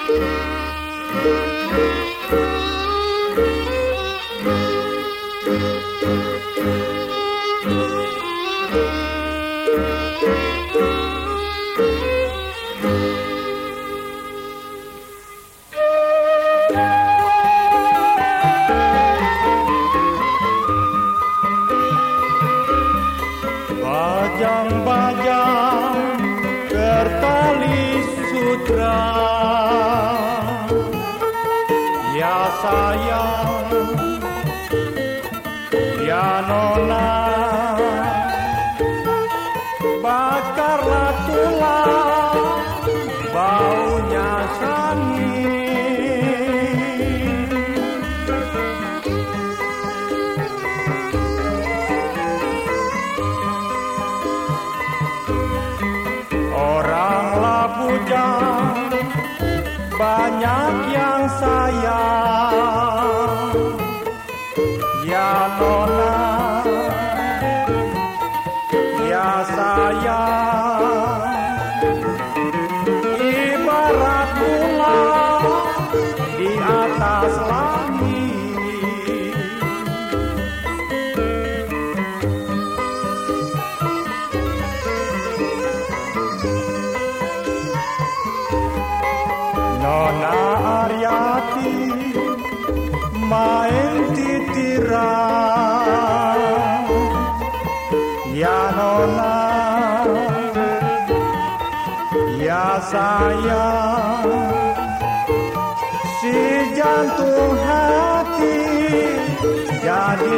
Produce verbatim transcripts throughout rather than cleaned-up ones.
Bajang-bajang tertali sutra, ya sayang, ya nona, bakarlah tulang, baunya sangit. Oranglah bujang, banyak yang sayang, ya nona, ya sayang, ibarat bulan di atas langit. Nona Aryati main titiran, ya nona, ya sayang, si jantung hati jadi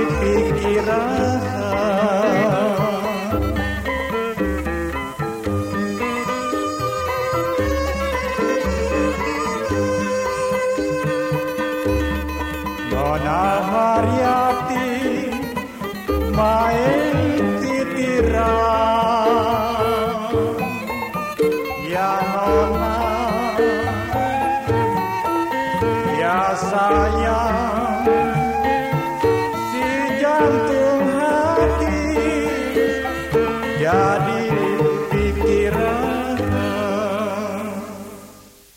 pikiran. Nona Haryati main titiran, ya nona,